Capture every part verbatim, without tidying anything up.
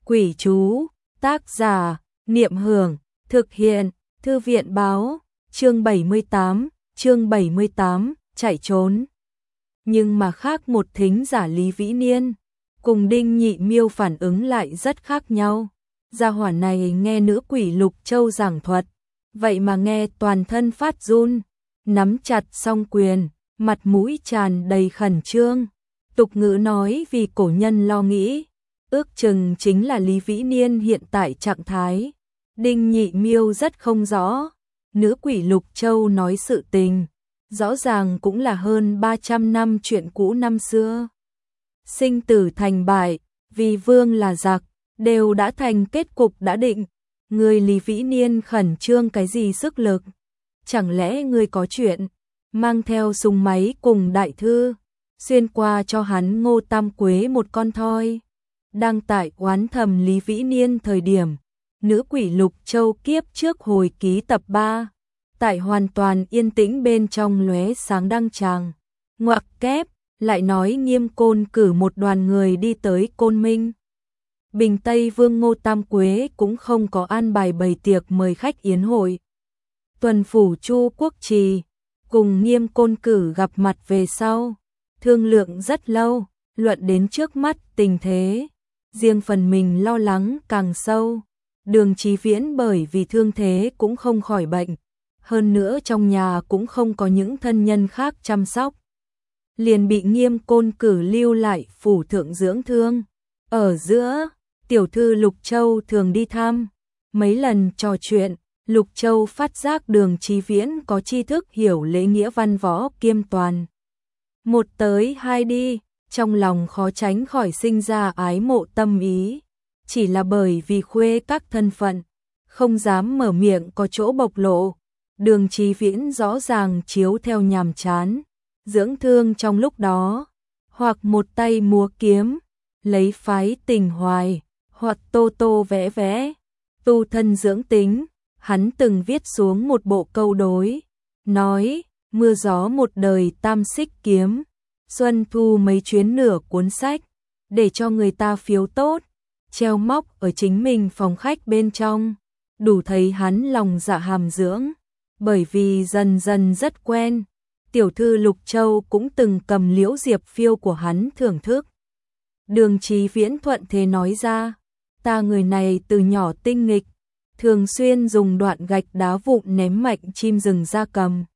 Quỷ chú, tác giả, Niệm Hưởng, thực hiện, Thư viện báo, chương bảy mươi tám, chương bảy mươi tám, chạy trốn. Nhưng mà khác một thính giả Lý Vĩ Niên, cùng Đinh Nhị Miêu phản ứng lại rất khác nhau. Gia hỏa này nghe nữ quỷ Lục Châu giảng thuật, vậy mà nghe toàn thân phát run, nắm chặt song quyền, mặt mũi tràn đầy khẩn trương. Tục ngữ nói vì cổ nhân lo nghĩ, ước chừng chính là Lý Vĩ Niên hiện tại trạng thái. Đinh Nhị Miêu rất không rõ, nữ quỷ Lục Châu nói sự tình, rõ ràng cũng là hơn ba trăm năm chuyện cũ năm xưa. Sinh tử thành bại, vì vương là giặc, đều đã thành kết cục đã định. Người Lý Vĩ Niên khẩn trương cái gì sức lực? Chẳng lẽ ngươi có chuyện, mang theo súng máy cùng đại thư, xuyên qua cho hắn Ngô Tam Quế một con thoi? Đang tại oán thầm Lý Vĩ Niên thời điểm, nữ quỷ Lục Châu kiếp trước hồi ký tập ba, tại hoàn toàn yên tĩnh bên trong lóe sáng đăng tràng. Ngoặc kép, lại nói Nghiêm Côn cử một đoàn người đi tới Côn Minh. Bình Tây Vương Ngô Tam Quế cũng không có an bài bày tiệc mời khách yến hội. Tuần phủ Chu Quốc Trì cùng Nghiêm Côn cử gặp mặt về sau, thương lượng rất lâu, luận đến trước mắt tình thế, riêng phần mình lo lắng càng sâu. Đường Chí Viễn bởi vì thương thế cũng không khỏi bệnh, hơn nữa trong nhà cũng không có những thân nhân khác chăm sóc, liền bị Nghiêm Côn cử lưu lại phủ thượng dưỡng thương. Ở giữa, tiểu thư Lục Châu thường đi thăm, mấy lần trò chuyện, Lục Châu phát giác Đường Chí Viễn có tri thức hiểu lễ nghĩa văn võ kiêm toàn. Một tới hai đi, trong lòng khó tránh khỏi sinh ra ái mộ tâm ý, chỉ là bởi vì khuê các thân phận, không dám mở miệng có chỗ bộc lộ. Đường Chí Viễn rõ ràng chiếu theo nhàm chán, dưỡng thương trong lúc đó, hoặc một tay múa kiếm, lấy phái tình hoài, hoặc tô tô vẽ vẽ, tu thân dưỡng tính. Hắn từng viết xuống một bộ câu đối, nói, mưa gió một đời tam xích kiếm, xuân thu mấy chuyến nửa cuốn sách, để cho người ta phiếu tốt, treo móc ở chính mình phòng khách bên trong, đủ thấy hắn lòng dạ hàm dưỡng. Bởi vì dần dần rất quen, tiểu thư Lục Châu cũng từng cầm liễu diệp phiêu của hắn thưởng thức. Đường Chí Viễn thuận thế nói ra, ta người này từ nhỏ tinh nghịch, thường xuyên dùng đoạn gạch đá vụn ném mạnh chim rừng gia cầm.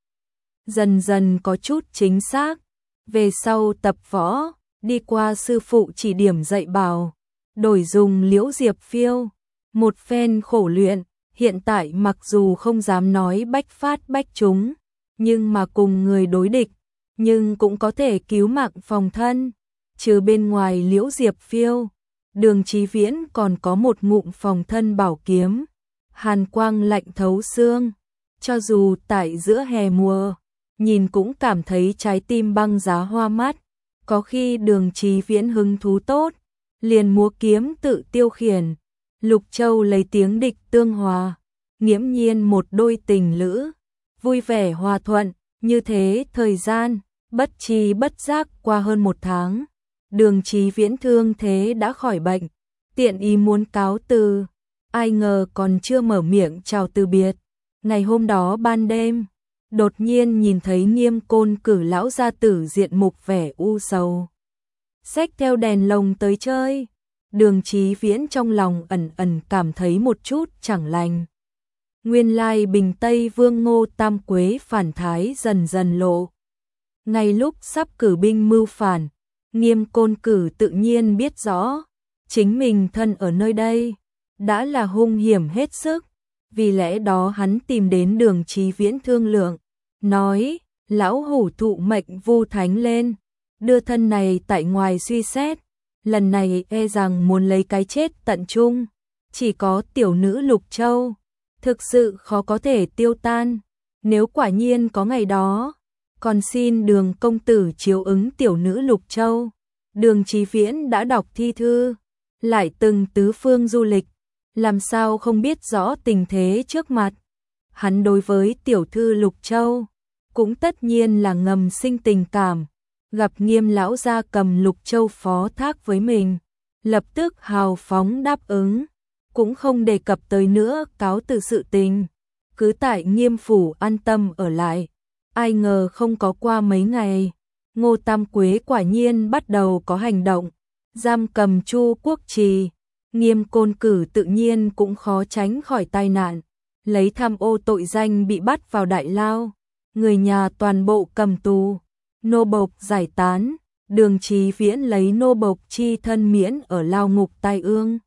Dần dần có chút chính xác, về sau tập võ, đi qua sư phụ chỉ điểm dạy bảo, đổi dùng liễu diệp phiêu, một phen khổ luyện, hiện tại mặc dù không dám nói bách phát bách trúng, nhưng mà cùng người đối địch, nhưng cũng có thể cứu mạng phòng thân. Trừ bên ngoài liễu diệp phiêu, Đường Chí Viễn còn có một ngụm phòng thân bảo kiếm, hàn quang lạnh thấu xương, cho dù tại giữa hè mùa, nhìn cũng cảm thấy trái tim băng giá hoa mắt. Có khi Đường Chí Viễn hứng thú tốt, liền múa kiếm tự tiêu khiển, Lục Châu lấy tiếng địch tương hòa, nghiễm nhiên một đôi tình lữ, vui vẻ hòa thuận. Như thế thời gian, bất tri bất giác qua hơn một tháng, Đường Chí Viễn thương thế đã khỏi bệnh, tiện ý muốn cáo từ, ai ngờ còn chưa mở miệng chào từ biệt. Ngày hôm đó ban đêm, đột nhiên nhìn thấy Nghiêm Côn cử lão gia tử diện mục vẻ u sầu, xách theo đèn lồng tới chơi. Đường Chí Viễn trong lòng ẩn ẩn cảm thấy một chút chẳng lành. Nguyên lai Bình Tây Vương Ngô Tam Quế phản thái dần dần lộ. Ngay lúc sắp cử binh mưu phản, Nghiêm Côn cử tự nhiên biết rõ, chính mình thân ở nơi đây, đã là hung hiểm hết sức. Vì lẽ đó hắn tìm đến Đường Chí Viễn thương lượng, nói, lão hủ thụ mệnh vu thánh lên, đưa thân này tại ngoài suy xét, lần này e rằng muốn lấy cái chết tận chung, chỉ có tiểu nữ Lục Châu, thực sự khó có thể tiêu tan. Nếu quả nhiên có ngày đó, còn xin Đường công tử chiếu ứng tiểu nữ Lục Châu. Đường Chí Viễn đã đọc thi thư, lại từng tứ phương du lịch, làm sao không biết rõ tình thế trước mặt. Hắn đối với tiểu thư Lục Châu cũng tất nhiên là ngầm sinh tình cảm, gặp Nghiêm lão gia cầm Lục Châu phó thác với mình, lập tức hào phóng đáp ứng, cũng không đề cập tới nữa cáo từ sự tình, cứ tại Nghiêm phủ an tâm ở lại. Ai ngờ không có qua mấy ngày, Ngô Tam Quế quả nhiên bắt đầu có hành động, giam cầm Chu Quốc Trì, Nghiêm Côn Cử tự nhiên cũng khó tránh khỏi tai nạn, lấy tham ô tội danh bị bắt vào đại lao, người nhà toàn bộ cầm tù, nô bộc giải tán, Đường Chí Viễn lấy nô bộc chi thân miễn ở lao ngục tai ương.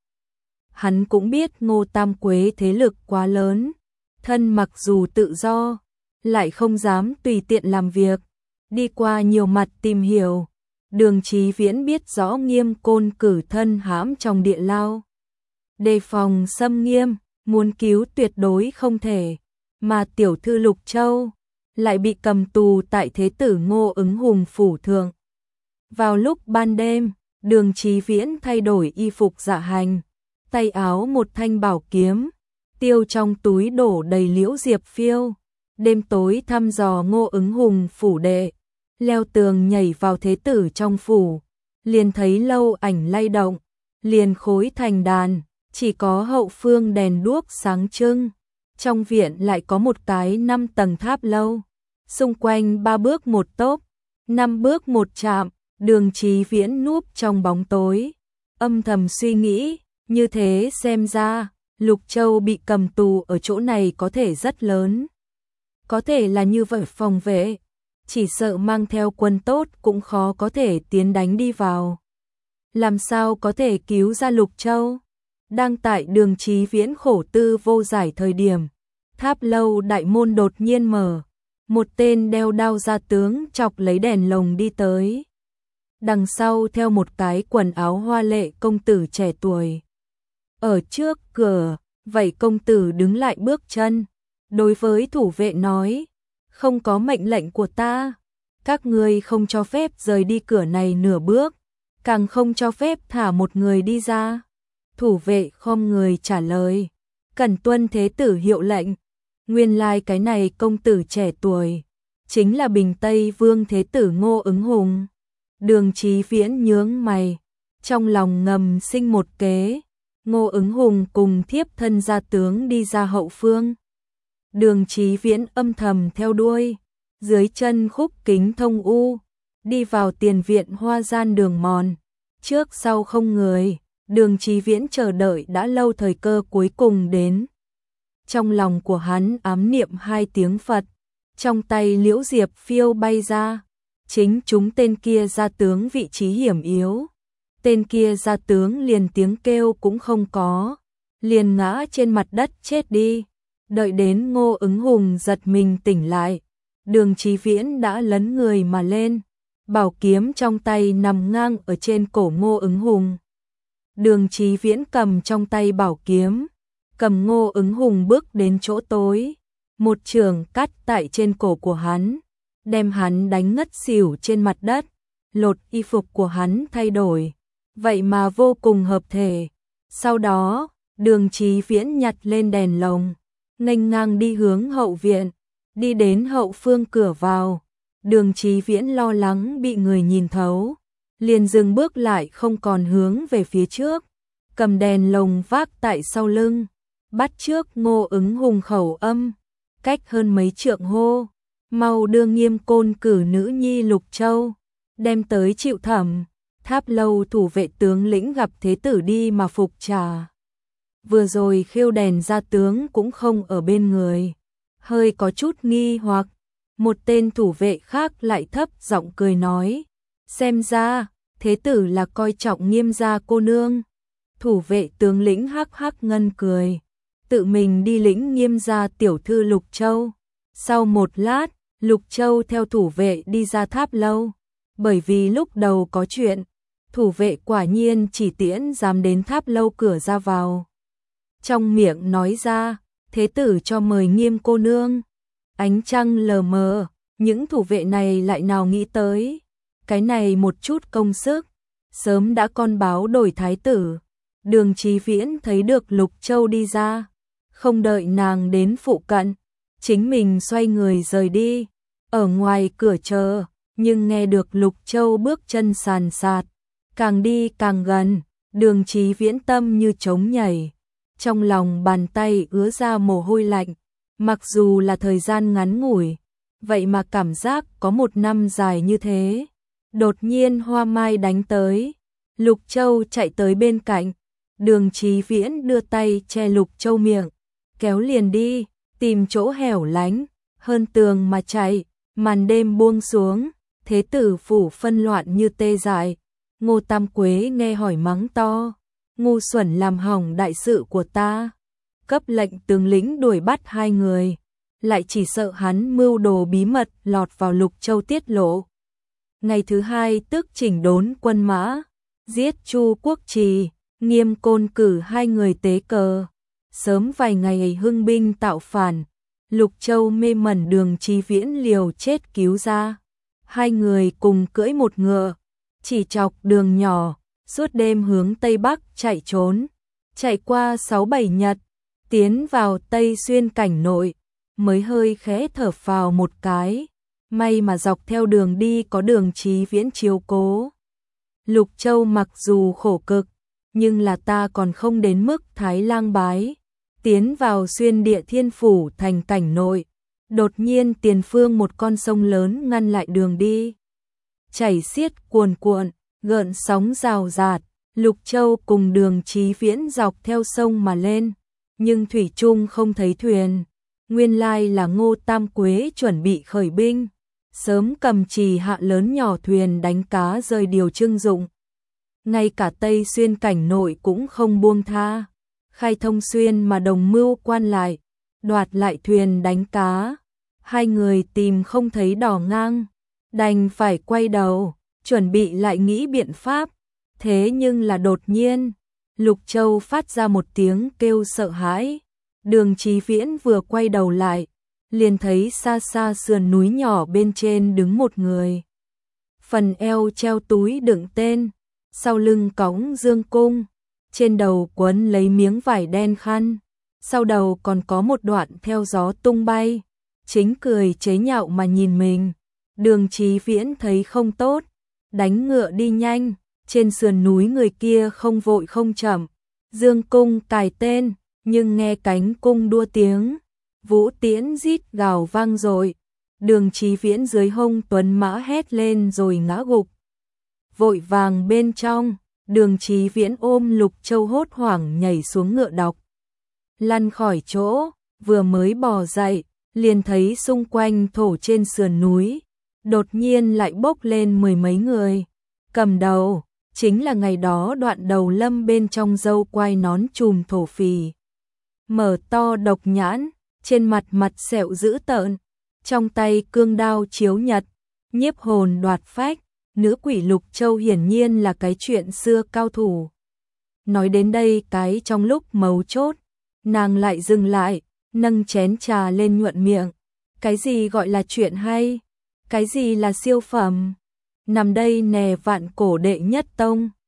Hắn cũng biết Ngô Tam Quế thế lực quá lớn, thân mặc dù tự do, lại không dám tùy tiện làm việc, đi qua nhiều mặt tìm hiểu. Đường Chí Viễn biết rõ Nghiêm Côn Cử thân hãm trong địa lao, đề phòng xâm nghiêm, muốn cứu tuyệt đối không thể, mà tiểu thư Lục Châu lại bị cầm tù tại thế tử Ngô Ứng Hùng phủ thượng. Vào lúc ban đêm, Đường Chí Viễn thay đổi y phục dạ hành, tay áo một thanh bảo kiếm, tiêu trong túi đổ đầy liễu diệp phiêu, đêm tối thăm dò Ngô Ứng Hùng phủ đệ, leo tường nhảy vào thế tử trong phủ, liền thấy lâu ảnh lay động, liền khối thành đàn, chỉ có hậu phương đèn đuốc sáng trưng, trong viện lại có một cái năm tầng tháp lâu, xung quanh ba bước một tốp, năm bước một chạm. Đường Chí Viễn núp trong bóng tối, âm thầm suy nghĩ, như thế xem ra, Lục Châu bị cầm tù ở chỗ này có thể rất lớn. Có thể là như vậy phòng vệ, chỉ sợ mang theo quân tốt cũng khó có thể tiến đánh đi vào. Làm sao có thể cứu ra Lục Châu? Đang tại Đường Chí Viễn khổ tư vô giải thời điểm, tháp lâu đại môn đột nhiên mở, một tên đeo đao gia tướng chọc lấy đèn lồng đi tới. Đằng sau theo một cái quần áo hoa lệ công tử trẻ tuổi. Ở trước cửa, vậy công tử đứng lại bước chân, đối với thủ vệ nói, không có mệnh lệnh của ta, các ngươi không cho phép rời đi cửa này nửa bước, càng không cho phép thả một người đi ra. Thủ vệ khom người trả lời, cần tuân thế tử hiệu lệnh. Nguyên lai like cái này công tử trẻ tuổi, chính là Bình Tây Vương thế tử Ngô Ứng Hùng. Đường Chí Viễn nhướng mày, trong lòng ngầm sinh một kế, Ngô Ứng Hùng cùng thiếp thân gia tướng đi ra hậu phương. Đường Chí Viễn âm thầm theo đuôi, dưới chân khúc kính thông u, đi vào tiền viện hoa gian đường mòn, trước sau không người, Đường Chí Viễn chờ đợi đã lâu thời cơ cuối cùng đến. Trong lòng của hắn ám niệm hai tiếng Phật, trong tay liễu diệp phiêu bay ra. Chính chúng tên kia gia tướng vị trí hiểm yếu, tên kia gia tướng liền tiếng kêu cũng không có, liền ngã trên mặt đất chết đi. Đợi đến Ngô Ứng Hùng giật mình tỉnh lại, Đường Chí Viễn đã lấn người mà lên, bảo kiếm trong tay nằm ngang ở trên cổ Ngô Ứng Hùng. Đường Chí Viễn cầm trong tay bảo kiếm, cầm Ngô Ứng Hùng bước đến chỗ tối, một chưởng cắt tại trên cổ của hắn, đem hắn đánh ngất xỉu trên mặt đất, lột y phục của hắn thay đổi, vậy mà vô cùng hợp thể. Sau đó, Đường Chí Viễn nhặt lên đèn lồng, nghênh ngang đi hướng hậu viện, đi đến hậu phương cửa vào. Đường Chí Viễn lo lắng bị người nhìn thấu, liền dừng bước lại không còn hướng về phía trước, cầm đèn lồng vác tại sau lưng, bắt trước Ngô Ứng Hùng khẩu âm, cách hơn mấy trượng hô, mau đưa Nghiêm Côn Cử nữ nhi Lục Châu, đem tới chịu thẩm. Tháp lâu thủ vệ tướng lĩnh gặp thế tử đi mà phục trả. Vừa rồi khiêu đèn gia tướng cũng không ở bên người, hơi có chút nghi hoặc. Một tên thủ vệ khác lại thấp giọng cười nói, xem ra thế tử là coi trọng Nghiêm gia cô nương. Thủ vệ tướng lĩnh hắc hắc ngân cười, tự mình đi lĩnh Nghiêm gia tiểu thư Lục Châu. Sau một lát, Lục Châu theo thủ vệ đi ra tháp lâu, bởi vì lúc đầu có chuyện, thủ vệ quả nhiên chỉ tiễn dám đến tháp lâu cửa ra vào. Trong miệng nói ra, thế tử cho mời Nghiêm cô nương. Ánh trăng lờ mờ, những thủ vệ này lại nào nghĩ tới, cái này một chút công sức, sớm đã con báo đổi thái tử. Đường Chí Viễn thấy được Lục Châu đi ra, không đợi nàng đến phụ cận, chính mình xoay người rời đi, ở ngoài cửa chờ, nhưng nghe được Lục Châu bước chân sàn sạt, càng đi càng gần, Đường Chí Viễn tâm như trống nhảy, trong lòng bàn tay ứa ra mồ hôi lạnh, mặc dù là thời gian ngắn ngủi, vậy mà cảm giác có một năm dài như thế. Đột nhiên Hoa Mai đánh tới, Lục Châu chạy tới bên cạnh, Đường Chí Viễn đưa tay che Lục Châu miệng, kéo liền đi, tìm chỗ hẻo lánh, hơn tường mà chạy. Màn đêm buông xuống, thế tử phủ phân loạn như tê dại. Ngô Tam Quế nghe hỏi mắng to, ngu xuẩn làm hỏng đại sự của ta. Cấp lệnh tướng lĩnh đuổi bắt hai người, lại chỉ sợ hắn mưu đồ bí mật lọt vào Lục Châu tiết lộ. Ngày thứ hai tức chỉnh đốn quân mã, giết Chu Quốc Trì, Nghiêm Côn cử hai người tế cờ. Sớm vài ngày hưng binh tạo phản, Lục Châu mê mẩn Đường Chí Viễn liều chết cứu ra. Hai người cùng cưỡi một ngựa, chỉ chọc đường nhỏ, suốt đêm hướng Tây Bắc chạy trốn. Chạy qua sáu bảy nhật, tiến vào Tây Xuyên cảnh nội, mới hơi khẽ thở phào một cái. May mà dọc theo đường đi có Đường Chí Viễn chiếu cố. Lục Châu mặc dù khổ cực, nhưng là ta còn không đến mức Thái Lang bái. Tiến vào Xuyên Địa Thiên Phủ thành cảnh nội, đột nhiên tiền phương một con sông lớn ngăn lại đường đi. Chảy xiết cuồn cuộn, gợn sóng rào rạt, Lục Châu cùng Đường Chí Viễn dọc theo sông mà lên, nhưng thủy chung không thấy thuyền. Nguyên lai là Ngô Tam Quế chuẩn bị khởi binh, sớm cầm trì hạ lớn nhỏ thuyền đánh cá rơi điều trưng dụng. Ngay cả Tây Xuyên cảnh nội cũng không buông tha. Khai Thông Xuyên mà đồng mưu quan lại, đoạt lại thuyền đánh cá. Hai người tìm không thấy đò ngang, đành phải quay đầu, chuẩn bị lại nghĩ biện pháp. Thế nhưng là đột nhiên, Lục Châu phát ra một tiếng kêu sợ hãi. Đường Chí Viễn vừa quay đầu lại, liền thấy xa xa sườn núi nhỏ bên trên đứng một người. Phần eo treo túi đựng tên, sau lưng cõng dương cung, trên đầu quấn lấy miếng vải đen khăn, sau đầu còn có một đoạn theo gió tung bay, chính cười chế nhạo mà nhìn mình. Đường Chí Viễn thấy không tốt, đánh ngựa đi nhanh, trên sườn núi người kia không vội không chậm, dương cung cài tên, nhưng nghe cánh cung đua tiếng, vũ tiễn rít gào vang rồi. Đường Chí Viễn dưới hông tuấn mã hét lên rồi ngã gục. Vội vàng bên trong, Đường Chí Viễn ôm Lục Châu hốt hoảng nhảy xuống ngựa đọc. Lăn khỏi chỗ, vừa mới bò dậy, liền thấy xung quanh thổ trên sườn núi, đột nhiên lại bốc lên mười mấy người. Cầm đầu, chính là ngày đó Đoạn Đầu Lâm bên trong râu quai nón trùm thổ phì. Mở to độc nhãn, trên mặt mặt sẹo dữ tợn, trong tay cương đao chiếu nhật, nhiếp hồn đoạt phách. Nữ quỷ Lục Châu hiển nhiên là cái chuyện xưa cao thủ. Nói đến đây cái trong lúc mấu chốt, nàng lại dừng lại, nâng chén trà lên nhuận miệng. Cái gì gọi là chuyện hay? Cái gì là siêu phẩm? Nằm đây nè vạn cổ đệ nhất tông.